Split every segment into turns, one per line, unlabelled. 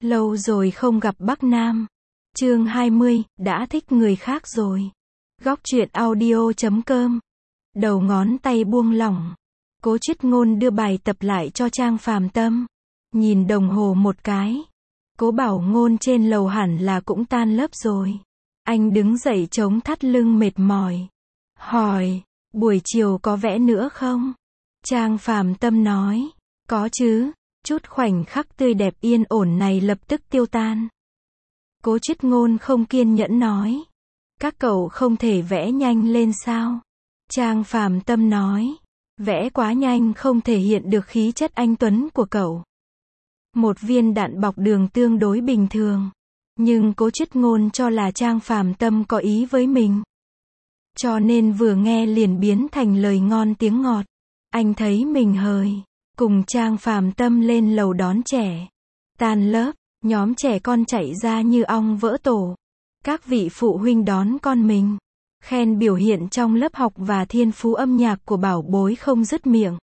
Lâu rồi không gặp Bắc Nam. Chương 20, đã thích người khác rồi. Góc truyện audio.com. Đầu ngón tay buông lỏng. Cố Chiết Ngôn đưa bài tập lại cho Trang Phàm Tâm. Nhìn đồng hồ một cái. Cố Bảo Ngôn trên lầu hẳn là cũng tan lớp rồi. Anh đứng dậy chống thắt lưng mệt mỏi. Hỏi, buổi chiều có vẽ nữa không? Trang Phàm Tâm nói, có chứ. Chút khoảnh khắc tươi đẹp yên ổn này lập tức tiêu tan. Cố Chiết Ngôn không kiên nhẫn nói, các cậu không thể vẽ nhanh lên sao? Trang Phàm Tâm nói, vẽ quá nhanh không thể hiện được khí chất anh tuấn của cậu. Một viên đạn bọc đường tương đối bình thường, nhưng Cố Chiết Ngôn cho là Trang Phàm Tâm có ý với mình. Cho nên vừa nghe liền biến thành lời ngon tiếng ngọt. Anh thấy mình hời, cùng Trang Phàm Tâm lên lầu đón trẻ. Tan lớp, nhóm trẻ con chạy ra như ong vỡ tổ. Các vị phụ huynh đón con mình, khen biểu hiện trong lớp học và thiên phú âm nhạc của bảo bối không dứt miệng.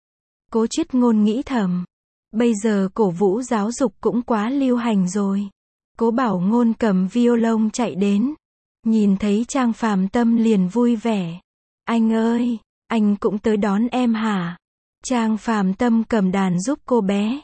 Cố Chiết Ngôn nghĩ thầm, bây giờ cổ vũ giáo dục cũng quá lưu hành rồi. Cố Bảo Ngôn cầm violon chạy đến, nhìn thấy Trang Phàm Tâm liền vui vẻ. Anh ơi, anh cũng tới đón em hả? Trang Phàm Tâm cầm đàn giúp cô bé.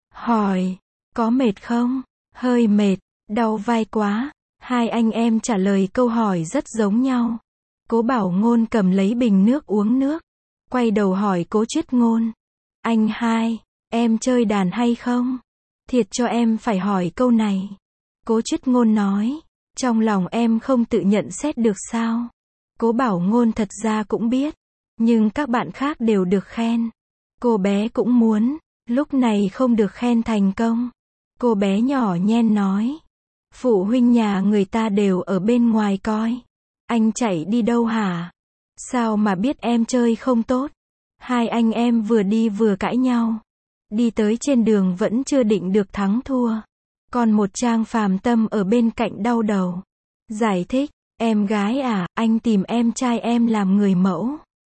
Hỏi, có mệt không? Hơi mệt, đau vai quá. Hai anh em trả lời câu hỏi rất giống nhau. Cố Bảo Ngôn cầm lấy bình nước uống nước. Quay đầu hỏi Cố Chiết Ngôn. Anh hai, em chơi đàn hay không? Thiệt cho em phải hỏi câu này. Cố Chiết Ngôn nói, trong lòng em không tự nhận xét được sao? Cố Bảo Ngôn thật ra cũng biết, nhưng các bạn khác đều được khen. Cô bé cũng muốn, lúc này không được khen thành công. Cô bé nhỏ nhen nói, phụ huynh nhà người ta đều ở bên ngoài coi. Anh chạy đi đâu hả? Sao mà biết em chơi không tốt? Hai anh em vừa đi vừa cãi nhau. Đi tới trên đường vẫn chưa định được thắng thua. Còn một Trang Phàm Tâm ở bên cạnh đau đầu. Giải thích, em gái à, anh tìm em trai em làm người mẫu.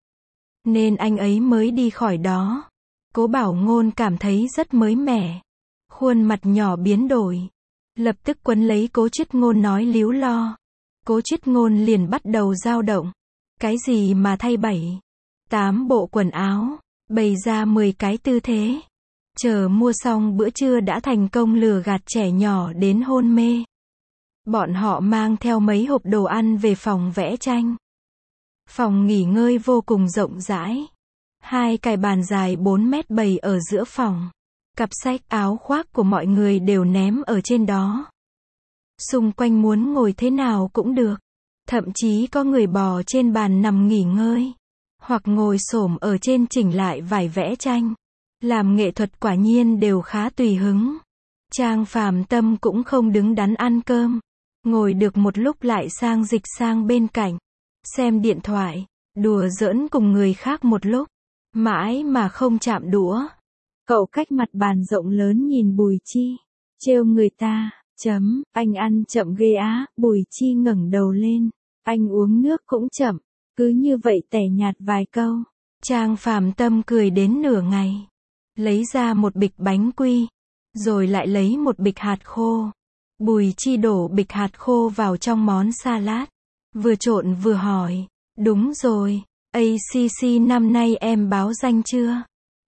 Nên anh ấy mới đi khỏi đó. Cố Bảo Ngôn cảm thấy rất mới mẻ. Khuôn mặt nhỏ biến đổi. Lập tức quấn lấy Cố Chiết Ngôn nói líu lo. Cố Chiết Ngôn liền bắt đầu dao động. Cái gì mà thay 7, 8 bộ quần áo, bày ra 10 cái tư thế. Chờ mua xong bữa trưa đã thành công lừa gạt trẻ nhỏ đến hôn mê. Bọn họ mang theo mấy hộp đồ ăn về phòng vẽ tranh. Phòng nghỉ ngơi vô cùng rộng rãi. Hai cái bàn dài 4 mét bày ở giữa phòng. Cặp sách áo khoác của mọi người đều ném ở trên đó. Xung quanh muốn ngồi thế nào cũng được. Thậm chí có người bò trên bàn nằm nghỉ ngơi. Hoặc ngồi xổm ở trên chỉnh lại vải vẽ tranh. Làm nghệ thuật quả nhiên đều khá tùy hứng. Trang Phàm Tâm cũng không đứng đắn ăn cơm. Ngồi được một lúc lại dịch sang bên cạnh. Xem điện thoại, đùa giỡn cùng người khác một lúc. Mãi mà không chạm đũa. Cậu cách mặt bàn rộng lớn nhìn Bùi Chi. Trêu người ta, anh ăn chậm ghê á. Bùi Chi ngẩng đầu lên. Anh uống nước cũng chậm. Cứ như vậy tẻ nhạt vài câu. Trang Phàm Tâm cười đến nửa ngày. Lấy ra một bịch bánh quy. Rồi lại lấy một bịch hạt khô. Bùi Chi đổ bịch hạt khô vào trong món salad. Vừa trộn vừa hỏi. Đúng rồi, ACC năm nay em báo danh chưa?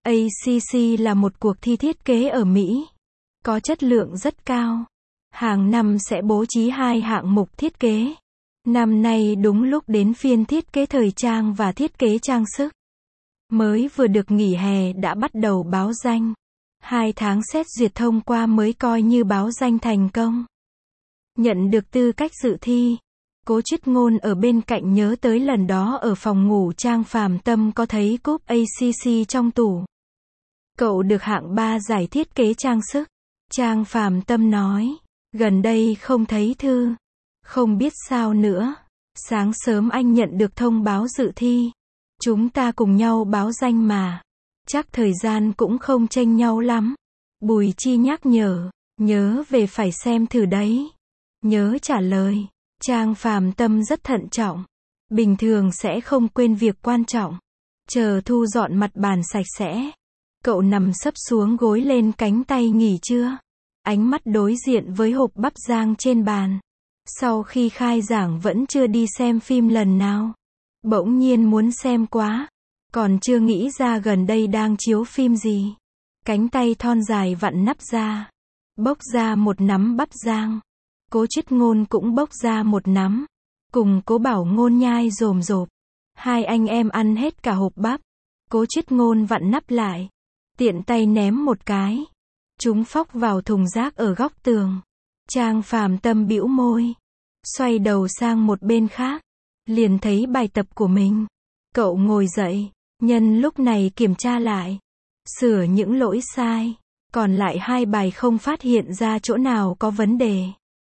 ACC là một cuộc thi thiết kế ở Mỹ. Có chất lượng rất cao. Hàng năm sẽ bố trí 2 hạng mục thiết kế. Năm nay đúng lúc đến phiên thiết kế thời trang và thiết kế trang sức. Mới vừa được nghỉ hè đã bắt đầu báo danh. 2 tháng xét duyệt thông qua mới coi như báo danh thành công. Nhận được tư cách dự thi. Cố Chiết Ngôn ở bên cạnh nhớ tới lần đó ở phòng ngủ Trang Phàm Tâm có thấy cúp ACC trong tủ. Cậu được hạng 3 giải thiết kế trang sức. Trang Phàm Tâm nói, gần đây không thấy thư. Không biết sao nữa. Sáng sớm anh nhận được thông báo dự thi. Chúng ta cùng nhau báo danh mà. Chắc thời gian cũng không chênh nhau lắm. Bùi Chi nhắc nhớ về phải xem thử đấy. Nhớ trả lời. Trang Phàm Tâm rất thận trọng. Bình thường sẽ không quên việc quan trọng. Chờ thu dọn mặt bàn sạch sẽ. Cậu nằm sấp xuống gối lên cánh tay nghỉ trưa. ánh mắt đối diện với hộp bắp rang trên bàn. Sau khi khai giảng vẫn chưa đi xem phim lần nào. Bỗng nhiên muốn xem quá. Còn chưa nghĩ ra gần đây đang chiếu phim gì. Cánh tay thon dài vặn nắp ra. Bốc ra một nắm bắp rang. Cố Chiết Ngôn cũng bốc ra một nắm. Cùng Cố Bảo Ngôn nhai rồm rộp. Hai anh em ăn hết cả hộp bắp. Cố Chiết Ngôn vặn nắp lại. Tiện tay ném một cái. Chúng phóc vào thùng rác ở góc tường. Trang Phàm Tâm bĩu môi. Xoay đầu sang một bên khác. Liền thấy bài tập của mình. Cậu ngồi dậy. Nhân lúc này kiểm tra lại. Sửa những lỗi sai. Còn lại 2 bài không phát hiện ra chỗ nào có vấn đề.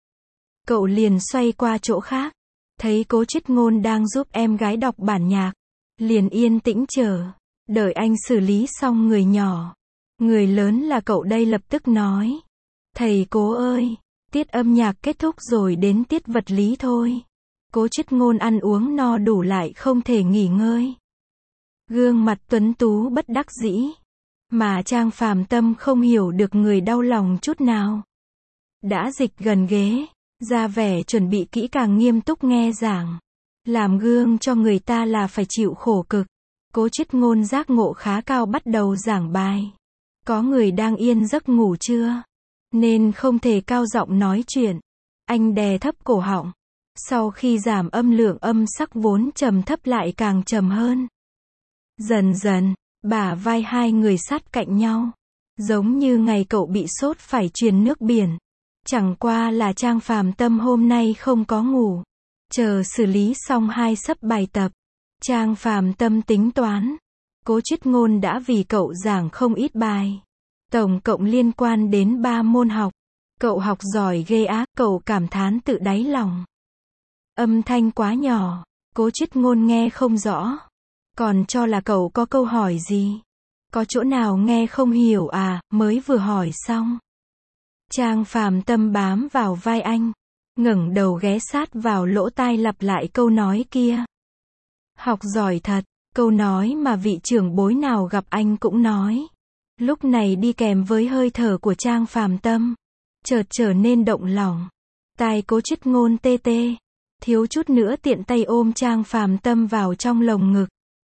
Cậu liền xoay qua chỗ khác. Thấy Cố Chiết Ngôn đang giúp em gái đọc bản nhạc. Liền yên tĩnh chờ. Đợi anh xử lý xong người nhỏ. Người lớn là cậu đây lập tức nói. Thầy Cố ơi, tiết âm nhạc kết thúc rồi đến tiết vật lý thôi. Cố Chiết Ngôn ăn uống no đủ lại không thể nghỉ ngơi. Gương mặt tuấn tú bất đắc dĩ. Mà Trang Phàm Tâm không hiểu được người đau lòng chút nào. Đã dịch gần ghế, ra vẻ chuẩn bị kỹ càng nghiêm túc nghe giảng. Làm gương cho người ta là phải chịu khổ cực. Cố Chiết Ngôn giác ngộ khá cao bắt đầu giảng bài. Có người đang yên giấc ngủ chưa? Nên không thể cao giọng nói chuyện. Anh đè thấp cổ họng. Sau khi giảm âm lượng âm sắc vốn trầm thấp lại càng trầm hơn. Dần dần, bả vai hai người sát cạnh nhau. Giống như ngày cậu bị sốt phải truyền nước biển. Chẳng qua là Trang Phàm Tâm hôm nay không có ngủ. Chờ xử lý xong 2 xấp bài tập. Trang Phàm Tâm tính toán. Cố Chiết Ngôn đã vì cậu giảng không ít bài. Tổng cộng liên quan đến 3 môn học. Cậu học giỏi ghê á, cậu cảm thán tự đáy lòng. Âm thanh quá nhỏ, Cố Chiết Ngôn nghe không rõ. Còn cho là cậu có câu hỏi gì. Có chỗ nào nghe không hiểu à, mới vừa hỏi xong. Trang Phàm Tâm bám vào vai anh. Ngẩng đầu ghé sát vào lỗ tai lặp lại câu nói kia. Học giỏi thật, câu nói mà vị trưởng bối nào gặp anh cũng nói. Lúc này đi kèm với hơi thở của Trang Phàm Tâm. Chợt trở nên động lòng. Tai Cố Chiết Ngôn tê tê. Thiếu chút nữa tiện tay ôm Trang Phàm Tâm vào trong lồng ngực.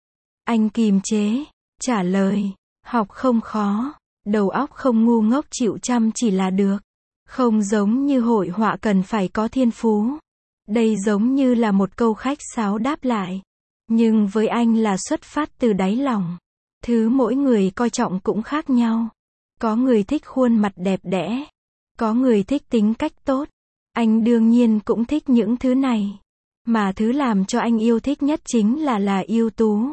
Anh kìm chế, trả lời. Học không khó. Đầu óc không ngu ngốc chịu chăm chỉ là được. Không giống như hội họa cần phải có thiên phú. Đây giống như là một câu khách sáo đáp lại. Nhưng với anh là xuất phát từ đáy lòng. Thứ mỗi người coi trọng cũng khác nhau. Có người thích khuôn mặt đẹp đẽ. Có người thích tính cách tốt. Anh đương nhiên cũng thích những thứ này. Mà thứ làm cho anh yêu thích nhất chính là ưu tú.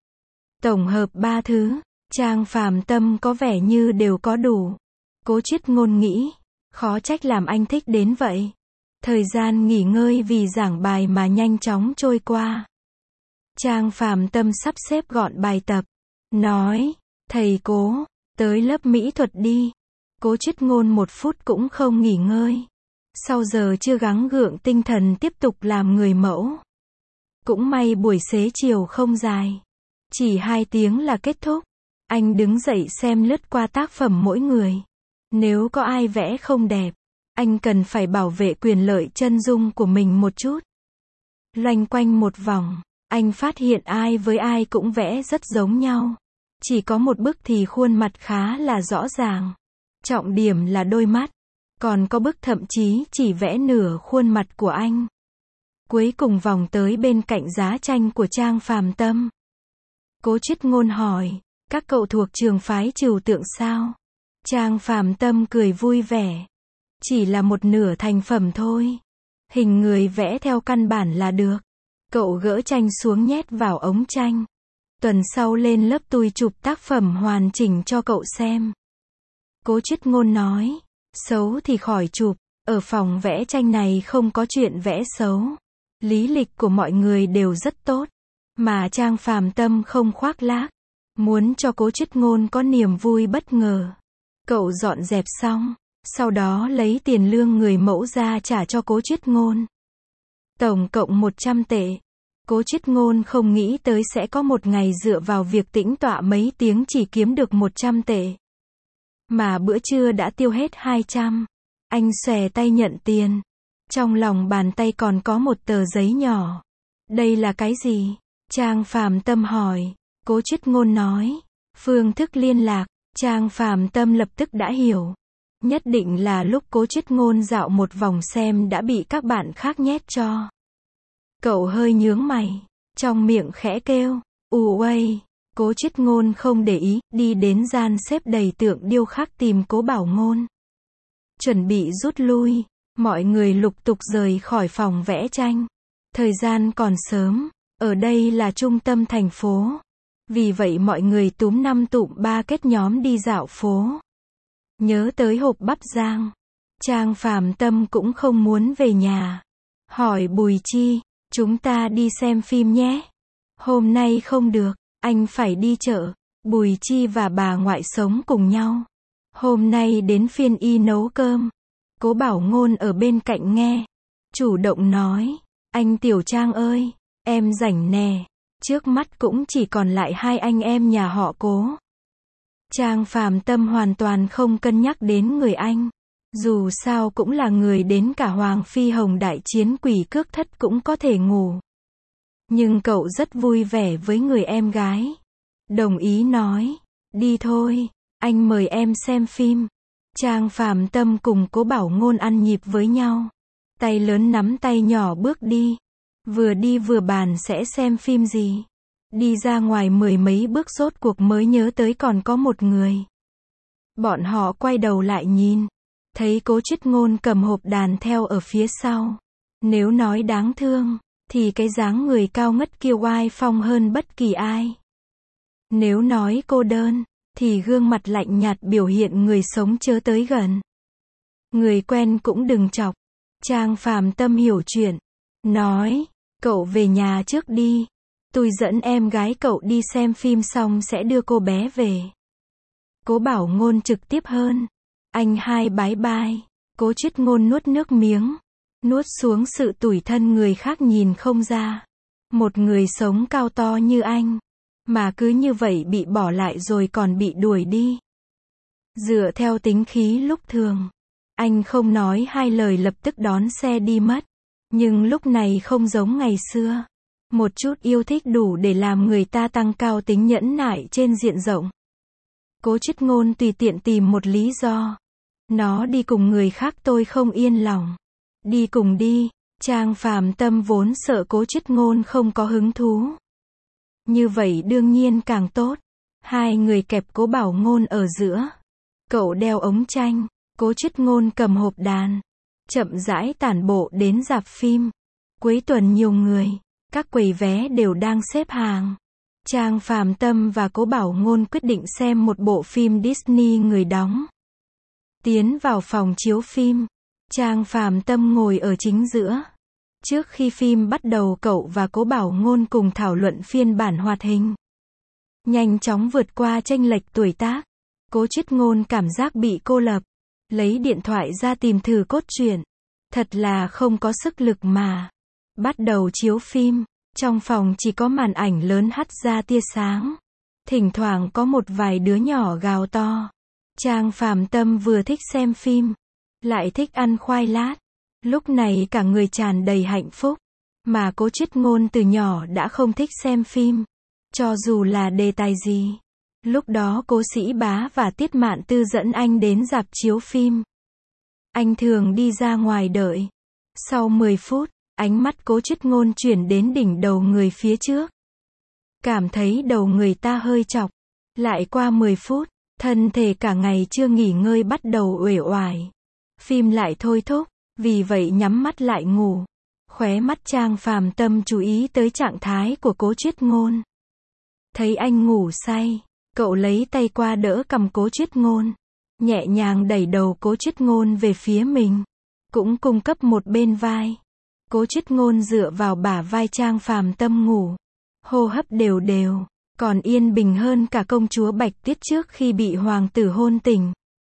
Tổng hợp 3 thứ, Trang Phàm Tâm có vẻ như đều có đủ. Cố Chiết Ngôn nghĩ, khó trách làm anh thích đến vậy. Thời gian nghỉ ngơi vì giảng bài mà nhanh chóng trôi qua. Trang Phàm Tâm sắp xếp gọn bài tập. Nói, thầy Cố, tới lớp mỹ thuật đi. Cố Chiết Ngôn 1 phút cũng không nghỉ ngơi. Sau giờ chưa gắng gượng tinh thần tiếp tục làm người mẫu. Cũng may buổi xế chiều không dài. Chỉ 2 tiếng là kết thúc. Anh đứng dậy xem lướt qua tác phẩm mỗi người. Nếu có ai vẽ không đẹp, anh cần phải bảo vệ quyền lợi chân dung của mình một chút. Loanh quanh một vòng, anh phát hiện ai với ai cũng vẽ rất giống nhau. Chỉ có một bức thì khuôn mặt khá là rõ ràng. Trọng điểm là đôi mắt. Còn có bức thậm chí chỉ vẽ nửa khuôn mặt của anh. Cuối cùng vòng tới bên cạnh giá tranh của Trang Phàm Tâm. Cố Chiết Ngôn hỏi, các cậu thuộc trường phái trừu tượng sao? Trang Phàm Tâm cười vui vẻ. Chỉ là một nửa thành phẩm thôi. Hình người vẽ theo căn bản là được. Cậu gỡ tranh xuống nhét vào ống tranh. Tuần sau lên lớp tôi chụp tác phẩm hoàn chỉnh cho cậu xem. Cố Chiết Ngôn nói, xấu thì khỏi chụp. Ở phòng vẽ tranh này không có chuyện vẽ xấu. Lý lịch của mọi người đều rất tốt. Mà Trang Phàm Tâm không khoác lác. Muốn cho Cố Chiết Ngôn có niềm vui bất ngờ. Cậu dọn dẹp xong. Sau đó lấy tiền lương người mẫu ra trả cho Cố Chiết Ngôn. Tổng cộng 100 tệ. Cố Chiết Ngôn không nghĩ tới sẽ có một ngày dựa vào việc tĩnh tọa mấy tiếng chỉ kiếm được 100 tệ. Mà bữa trưa đã tiêu hết 200. Anh xòe tay nhận tiền. Trong lòng bàn tay còn có một tờ giấy nhỏ. Đây là cái gì? Trang Phàm Tâm hỏi. Cố Chiết Ngôn nói. Phương thức liên lạc. Trang Phàm Tâm lập tức đã hiểu. Nhất định là lúc Cố Chiết Ngôn dạo một vòng xem đã bị các bạn khác nhét cho. Cậu hơi nhướng mày. Trong miệng khẽ kêu. Uầy. Cố Chiết Ngôn không để ý, đi đến gian xếp đầy tượng điêu khắc tìm Cố Bảo Ngôn. Chuẩn bị rút lui. Mọi người lục tục rời khỏi phòng vẽ tranh. Thời gian còn sớm. Ở đây là trung tâm thành phố. Vì vậy mọi người túm năm tụm ba kết nhóm đi dạo phố. Nhớ tới hộp bắp rang. Trang Phàm Tâm cũng không muốn về nhà. Hỏi Bùi Chi, chúng ta đi xem phim nhé. Hôm nay không được, anh phải đi chợ. Bùi Chi và bà ngoại sống cùng nhau. Hôm nay đến phiên y nấu cơm. Cố Bảo Ngôn ở bên cạnh nghe. Chủ động nói, anh Tiểu Trang ơi, em rảnh nè. Trước mắt cũng chỉ còn lại hai anh em nhà họ Cố. Trang Phàm Tâm hoàn toàn không cân nhắc đến người anh. Dù sao cũng là người đến cả Hoàng Phi Hồng đại chiến quỷ cước thất cũng có thể ngủ. Nhưng cậu rất vui vẻ với người em gái. Đồng ý nói, đi thôi, anh mời em xem phim. Trang Phàm Tâm cùng Cố Bảo Ngôn ăn nhịp với nhau. Tay lớn nắm tay nhỏ bước đi. Vừa đi vừa bàn sẽ xem phim gì. Đi ra ngoài mười mấy bước rốt cuộc mới nhớ tới còn có một người. Bọn họ quay đầu lại nhìn. Thấy Cố Chiết Ngôn cầm hộp đàn theo ở phía sau. Nếu nói đáng thương, thì cái dáng người cao ngất kia oai phong hơn bất kỳ ai. Nếu nói cô đơn, thì gương mặt lạnh nhạt biểu hiện người sống chớ tới gần. Người quen cũng đừng chọc. Trang Phàm Tâm hiểu chuyện. Nói, cậu về nhà trước đi. Tôi dẫn em gái cậu đi xem phim xong sẽ đưa cô bé về. Cố Bảo Ngôn trực tiếp hơn. Anh hai bái bai. Cố Chiết Ngôn nuốt nước miếng. Nuốt xuống sự tủi thân người khác nhìn không ra. Một người sống cao to như anh. Mà cứ như vậy bị bỏ lại rồi còn bị đuổi đi. Dựa theo tính khí lúc thường. Anh không nói hai lời lập tức đón xe đi mất. Nhưng lúc này không giống ngày xưa. Một chút yêu thích đủ để làm người ta tăng cao tính nhẫn nại trên diện rộng. Cố Chiết Ngôn tùy tiện tìm một lý do. Nó đi cùng người khác tôi không yên lòng. Đi cùng đi. Trang Phàm Tâm vốn sợ Cố Chiết Ngôn không có hứng thú. Như vậy đương nhiên càng tốt. Hai người kẹp Cố Bảo Ngôn ở giữa. Cậu đeo ống tranh. Cố Chiết Ngôn cầm hộp đàn. Chậm rãi tản bộ đến rạp phim. Cuối tuần nhiều người. Các quầy vé đều đang xếp hàng. Trang Phàm Tâm và Cố Bảo Ngôn quyết định xem một bộ phim Disney người đóng. Tiến vào phòng chiếu phim. Trang Phàm Tâm ngồi ở chính giữa. Trước khi phim bắt đầu cậu và Cố Bảo Ngôn cùng thảo luận phiên bản hoạt hình. Nhanh chóng vượt qua chênh lệch tuổi tác. Cố Chiết Ngôn cảm giác bị cô lập. Lấy điện thoại ra tìm thử cốt truyện. Thật là không có sức lực mà. Bắt đầu chiếu phim. Trong phòng chỉ có màn ảnh lớn hắt ra tia sáng. Thỉnh thoảng có một vài đứa nhỏ gào to. Trang Phàm Tâm vừa thích xem phim. Lại thích ăn khoai lát. Lúc này cả người tràn đầy hạnh phúc. Mà Cố Chiết Ngôn từ nhỏ đã không thích xem phim. Cho dù là đề tài gì. Lúc đó Cố Sĩ Bá và Tiết Mạn Tư dẫn anh đến rạp chiếu phim. Anh thường đi ra ngoài đợi. Sau 10 phút, ánh mắt Cố Chiết Ngôn chuyển đến đỉnh đầu người phía trước. Cảm thấy đầu người ta hơi chọc. Lại qua 10 phút, thân thể cả ngày chưa nghỉ ngơi bắt đầu uể oải. Phim lại thôi thúc, vì vậy nhắm mắt lại ngủ. Khóe mắt Trang Phàm Tâm chú ý tới trạng thái của Cố Chiết Ngôn. Thấy anh ngủ say, cậu lấy tay qua đỡ cầm Cố Chiết Ngôn. Nhẹ nhàng đẩy đầu Cố Chiết Ngôn về phía mình. Cũng cung cấp một bên vai. Cố Chiết Ngôn dựa vào bả vai Trang Phàm Tâm ngủ. Hô hấp đều đều. Còn yên bình hơn cả công chúa Bạch Tuyết trước khi bị hoàng tử hôn tình.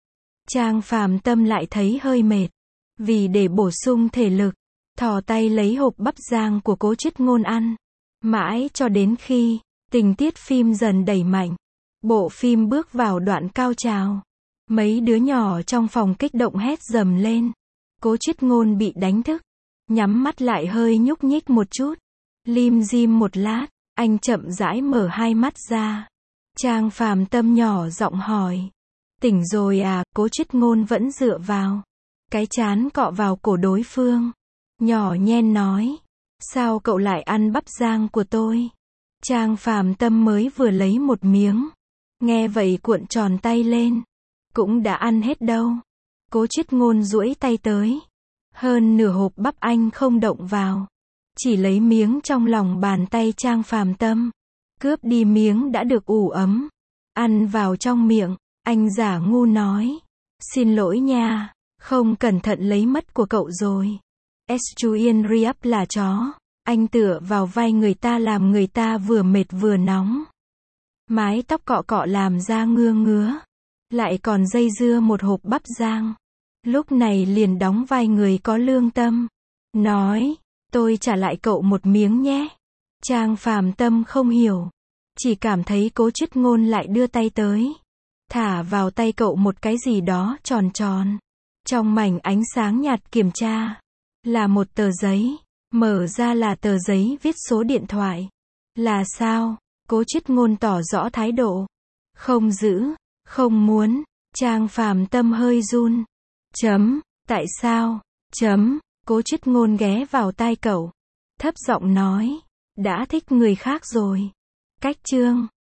Trang Phàm Tâm lại thấy hơi mệt. Vì để bổ sung thể lực, thò tay lấy hộp bắp rang của Cố Chiết Ngôn ăn. Mãi cho đến khi tình tiết phim dần đẩy mạnh. Bộ phim bước vào đoạn cao trào. Mấy đứa nhỏ trong phòng kích động hét dầm lên. Cố Triết Ngôn bị đánh thức. Nhắm mắt lại hơi nhúc nhích một chút. Lim dim một lát, anh chậm rãi mở hai mắt ra. Trang Phàm Tâm nhỏ giọng hỏi. Tỉnh rồi à? Cố Triết Ngôn vẫn dựa vào. Cái trán cọ vào cổ đối phương. Nhỏ nhen nói. Sao cậu lại ăn bắp rang của tôi? Trang Phàm Tâm mới vừa lấy một miếng. Nghe vậy cuộn tròn tay lên. Cũng đã ăn hết đâu. Cố Triết Ngôn duỗi tay tới. Hơn nửa hộp bắp anh không động vào. Chỉ lấy miếng trong lòng bàn tay Trang Phàm Tâm. Cướp đi miếng đã được ủ ấm. Ăn vào trong miệng. Anh giả ngu nói. Xin lỗi nha. Không cẩn thận lấy mất của cậu rồi. Estuien Riap là chó. Anh tựa vào vai người ta làm người ta vừa mệt vừa nóng. Mái tóc cọ cọ làm da ngứa ngứa. Lại còn dây dưa một hộp bắp rang. Lúc này liền đóng vai người có lương tâm. Nói, tôi trả lại cậu một miếng nhé. Trang Phàm Tâm không hiểu. Chỉ cảm thấy Cố Triết Ngôn lại đưa tay tới. Thả vào tay cậu một cái gì đó tròn tròn. Trong mảnh ánh sáng nhạt kiểm tra. Là một tờ giấy. Mở ra là tờ giấy viết số điện thoại. Là sao? Cố Triết Ngôn tỏ rõ thái độ. Không giữ, không muốn. Trang Phàm Tâm hơi run. Tại sao? Cố Triết Ngôn ghé vào tai cậu. Thấp giọng nói. Đã thích người khác rồi. Cách chương